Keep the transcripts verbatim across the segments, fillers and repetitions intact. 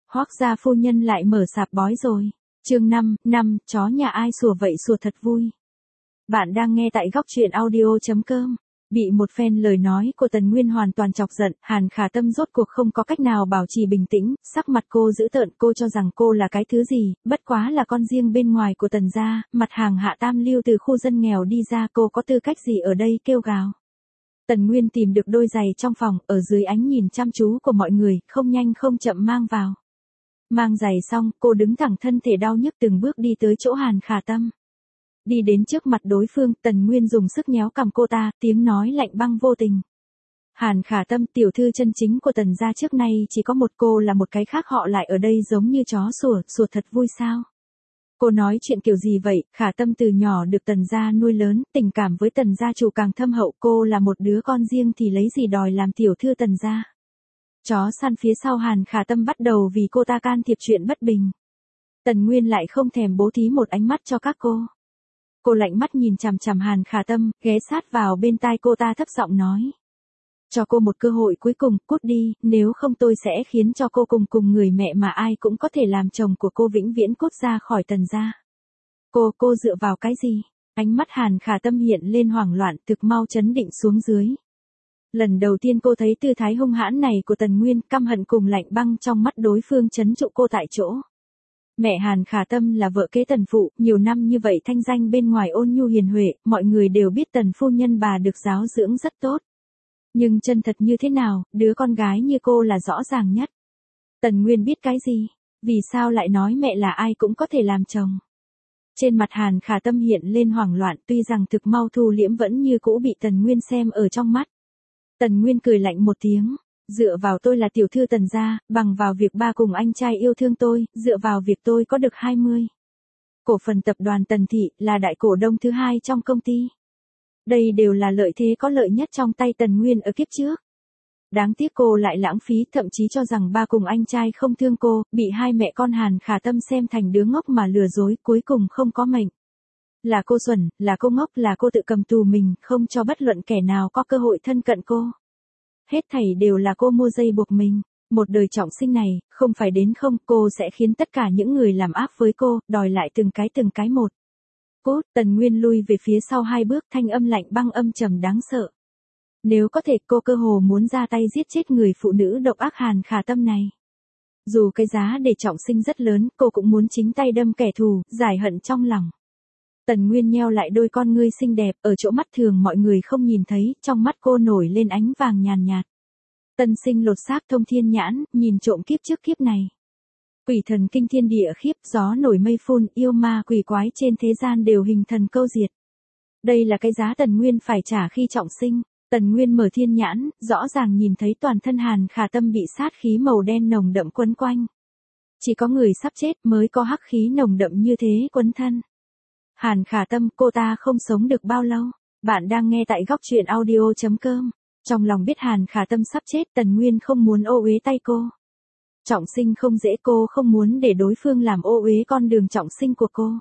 Hoác gia phu nhân lại mở sạp bói rồi. Chương năm, năm, chó nhà ai sủa vậy sủa thật vui. Bạn đang nghe tại góc truyện audio chấm com. Bị một phen lời nói của Tần Nguyên hoàn toàn chọc giận, Hàn Khả Tâm rốt cuộc không có cách nào bảo trì bình tĩnh, sắc mặt cô dữ tợn, cô cho rằng cô là cái thứ gì, bất quá là con riêng bên ngoài của Tần gia, mặt hàng hạ tam lưu từ khu dân nghèo đi ra, cô có tư cách gì ở đây kêu gào. Tần Nguyên tìm được đôi giày trong phòng, ở dưới ánh nhìn chăm chú của mọi người, không nhanh không chậm mang vào. Mang giày xong, cô đứng thẳng thân thể đau nhức từng bước đi tới chỗ Hàn Khả Tâm. Đi đến trước mặt đối phương, Tần Nguyên dùng sức nhéo cằm cô ta, tiếng nói lạnh băng vô tình. Hàn Khả Tâm, tiểu thư chân chính của Tần gia trước nay chỉ có một cô, là một cái khác họ lại ở đây giống như chó sủa, sủa thật vui sao? Cô nói chuyện kiểu gì vậy? Khả Tâm từ nhỏ được Tần gia nuôi lớn, tình cảm với Tần gia chủ càng thâm hậu, cô là một đứa con riêng thì lấy gì đòi làm tiểu thư Tần gia? Chó săn phía sau Hàn Khả Tâm bắt đầu vì cô ta can thiệp chuyện bất bình. Tần Nguyên lại không thèm bố thí một ánh mắt cho các cô. Cô lạnh mắt nhìn chằm chằm Hàn Khả Tâm, ghé sát vào bên tai cô ta thấp giọng nói. Cho cô một cơ hội cuối cùng, cút đi, nếu không tôi sẽ khiến cho cô cùng cùng người mẹ mà ai cũng có thể làm chồng của cô vĩnh viễn cút ra khỏi Tần gia. Cô, cô dựa vào cái gì? Ánh mắt Hàn Khả Tâm hiện lên hoảng loạn, thực mau chấn định xuống dưới. Lần đầu tiên cô thấy tư thái hung hãn này của Tần Nguyên, căm hận cùng lạnh băng trong mắt đối phương trấn trụ cô tại chỗ. Mẹ Hàn Khả Tâm là vợ kế Tần phụ, nhiều năm như vậy thanh danh bên ngoài ôn nhu hiền huệ, mọi người đều biết Tần phu nhân bà được giáo dưỡng rất tốt. Nhưng chân thật như thế nào, đứa con gái như cô là rõ ràng nhất. Tần Nguyên biết cái gì? Vì sao lại nói mẹ là ai cũng có thể làm chồng? Trên mặt Hàn Khả Tâm hiện lên hoảng loạn, tuy rằng thực mau thu liễm vẫn như cũ bị Tần Nguyên xem ở trong mắt. Tần Nguyên cười lạnh một tiếng, dựa vào tôi là tiểu thư Tần gia, bằng vào việc ba cùng anh trai yêu thương tôi, dựa vào việc tôi có được hai mươi. Cổ phần tập đoàn Tần Thị là đại cổ đông thứ hai trong công ty. Đây đều là lợi thế có lợi nhất trong tay Tần Nguyên ở kiếp trước. Đáng tiếc cô lại lãng phí, thậm chí cho rằng ba cùng anh trai không thương cô, bị hai mẹ con Hàn Khả Tâm xem thành đứa ngốc mà lừa dối, cuối cùng không có mệnh. Là cô xuẩn, là cô ngốc, là cô tự cầm tù mình, không cho bất luận kẻ nào có cơ hội thân cận cô. Hết thảy đều là cô mua dây buộc mình. Một đời trọng sinh này, không phải đến không, cô sẽ khiến tất cả những người làm áp với cô, đòi lại từng cái từng cái một. Cốt, Tần Nguyên lui về phía sau hai bước, thanh âm lạnh băng âm trầm đáng sợ. Nếu có thể, cô cơ hồ muốn ra tay giết chết người phụ nữ độc ác Hàn Khả Tâm này. Dù cái giá để trọng sinh rất lớn, cô cũng muốn chính tay đâm kẻ thù, giải hận trong lòng. Tần Nguyên nheo lại đôi con ngươi xinh đẹp, ở chỗ mắt thường mọi người không nhìn thấy, trong mắt cô nổi lên ánh vàng nhàn nhạt. Tân sinh lột xác thông thiên nhãn, nhìn trộm kiếp trước kiếp này. Quỷ thần kinh thiên địa khiếp, gió nổi mây phun, yêu ma quỷ quái trên thế gian đều hình thần câu diệt. Đây là cái giá Tần Nguyên phải trả khi trọng sinh. Tần Nguyên mở thiên nhãn, rõ ràng nhìn thấy toàn thân Hàn Khả Tâm bị sát khí màu đen nồng đậm quấn quanh. Chỉ có người sắp chết mới có hắc khí nồng đậm như thế quấn thân. Hàn Khả Tâm, cô ta không sống được bao lâu. Bạn đang nghe tại góc truyện audio chấm com. Trong lòng biết Hàn Khả Tâm sắp chết, Tần Nguyên không muốn ô uế tay cô. Trọng sinh không dễ, cô không muốn để đối phương làm ô uế con đường trọng sinh của cô.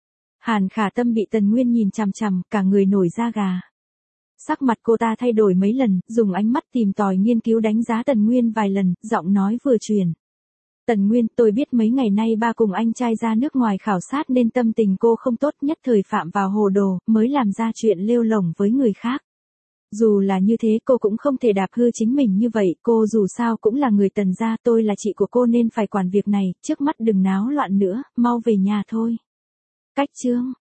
Hàn Khả Tâm bị Tần Nguyên nhìn chằm chằm, cả người nổi da gà. Sắc mặt cô ta thay đổi mấy lần, dùng ánh mắt tìm tòi nghiên cứu đánh giá Tần Nguyên vài lần, giọng nói vừa chuyển. Tần Nguyên, tôi biết mấy ngày nay ba cùng anh trai ra nước ngoài khảo sát nên tâm tình cô không tốt, nhất thời phạm vào hồ đồ, mới làm ra chuyện lêu lổng với người khác. Dù là như thế cô cũng không thể đạp hư chính mình như vậy, cô dù sao cũng là người Tần gia, tôi là chị của cô nên phải quản việc này, trước mắt đừng náo loạn nữa, mau về nhà thôi. Cách chương.